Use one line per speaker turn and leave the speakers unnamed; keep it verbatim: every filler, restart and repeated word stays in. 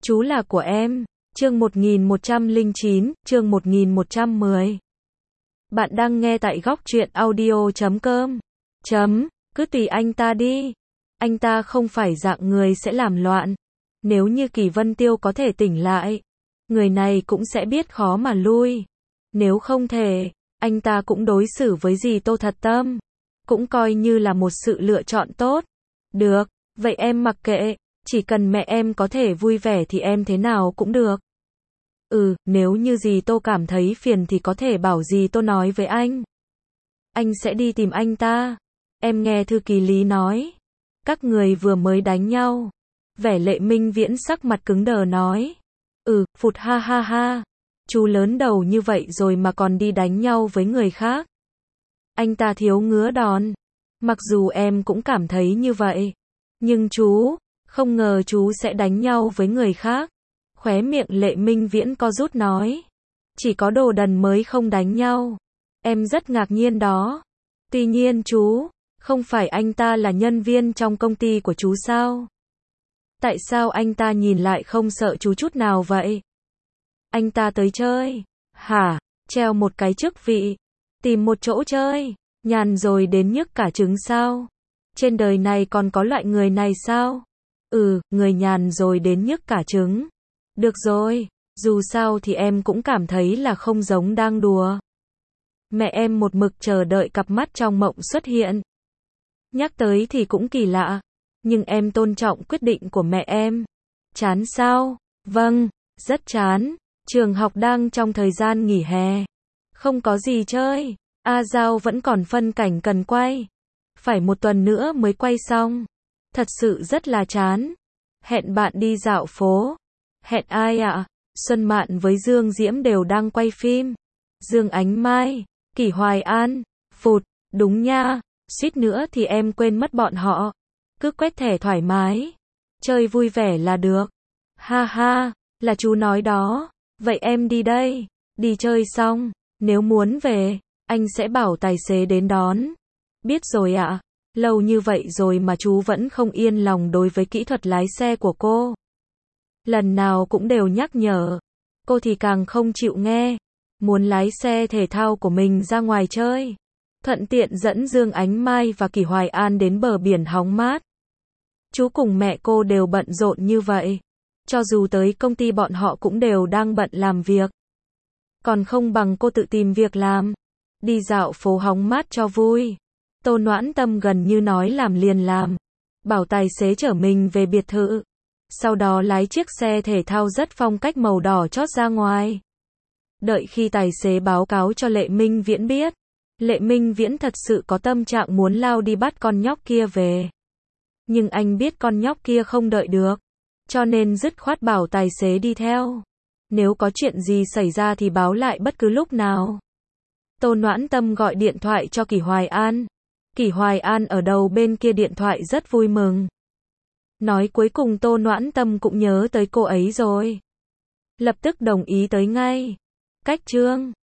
Chú là của em. Chương một nghìn một trăm lẻ chín, chương một nghìn một trăm mười. Bạn đang nghe tại góc truyện audio chấm com. Chấm, cứ tùy anh ta đi. Anh ta không phải dạng người sẽ làm loạn. Nếu như Kỳ Vân Tiêu có thể tỉnh lại, người này cũng sẽ biết khó mà lui. Nếu không thể, anh ta cũng đối xử với dì Tô thật tâm. Cũng coi như là một sự lựa chọn tốt. Được, vậy em mặc kệ. Chỉ cần mẹ em có thể vui vẻ thì em thế nào cũng được. Ừ, nếu như dì Tô cảm thấy phiền thì có thể bảo dì Tô nói với anh. Anh sẽ đi tìm anh ta. Em nghe thư ký Lý nói. Các người vừa mới đánh nhau. Vẻ Lệ Minh Viễn sắc mặt cứng đờ nói. Ừ, phụt ha ha ha. Chú lớn đầu như vậy rồi mà còn đi đánh nhau với người khác. Anh ta thiếu ngứa đòn. Mặc dù em cũng cảm thấy như vậy. Nhưng chú, không ngờ chú sẽ đánh nhau với người khác. Khóe miệng Lệ Minh Viễn co rút nói. Chỉ có đồ đần mới không đánh nhau. Em rất ngạc nhiên đó. Tuy nhiên chú, không phải anh ta là nhân viên trong công ty của chú sao? Tại sao anh ta nhìn lại không sợ chú chút nào vậy? Anh ta tới chơi. Hả? Treo một cái chức vị. Tìm một chỗ chơi. Nhàn rồi đến nhức cả trứng sao? Trên đời này còn có loại người này sao? Ừ, người nhàn rồi đến nhức cả trứng. Được rồi, dù sao thì em cũng cảm thấy là không giống đang đùa. Mẹ em một mực chờ đợi cặp mắt trong mộng xuất hiện. Nhắc tới thì cũng kỳ lạ, nhưng em tôn trọng quyết định của mẹ em. Chán sao? Vâng, rất chán. Trường học đang trong thời gian nghỉ hè. Không có gì chơi. A Giao vẫn còn phân cảnh cần quay. Phải một tuần nữa mới quay xong. Thật sự rất là chán. Hẹn bạn đi dạo phố. Hẹn ai ạ? À? Xuân Mạn với Dương Diễm đều đang quay phim. Dương Ánh Mai, Kỷ Hoài An, phụt, đúng nha, suýt nữa thì em quên mất bọn họ. Cứ quét thẻ thoải mái, chơi vui vẻ là được. Ha ha, là chú nói đó. Vậy em đi đây. Đi chơi xong, nếu muốn về, anh sẽ bảo tài xế đến đón. Biết rồi ạ. À? Lâu như vậy rồi mà chú vẫn không yên lòng đối với kỹ thuật lái xe của cô. Lần nào cũng đều nhắc nhở. Cô thì càng không chịu nghe. Muốn lái xe thể thao của mình ra ngoài chơi. Thuận tiện dẫn Dương Ánh Mai và Kỷ Hoài An đến bờ biển hóng mát. Chú cùng mẹ cô đều bận rộn như vậy. Cho dù tới công ty bọn họ cũng đều đang bận làm việc. Còn không bằng cô tự tìm việc làm. Đi dạo phố hóng mát cho vui. Tô Noãn Tâm gần như nói làm liền làm. Bảo tài xế chở mình về biệt thự. Sau đó lái chiếc xe thể thao rất phong cách màu đỏ chót ra ngoài. Đợi khi tài xế báo cáo cho Lệ Minh Viễn biết. Lệ Minh Viễn thật sự có tâm trạng muốn lao đi bắt con nhóc kia về. Nhưng anh biết con nhóc kia không đợi được. Cho nên dứt khoát bảo tài xế đi theo. Nếu có chuyện gì xảy ra thì báo lại bất cứ lúc nào. Tô Noãn Tâm gọi điện thoại cho Kỷ Hoài An. Kỷ Hoài An ở đầu bên kia điện thoại rất vui mừng. Nói cuối cùng Tô Noãn Tâm cũng nhớ tới cô ấy rồi. Lập tức đồng ý tới ngay. Cách chương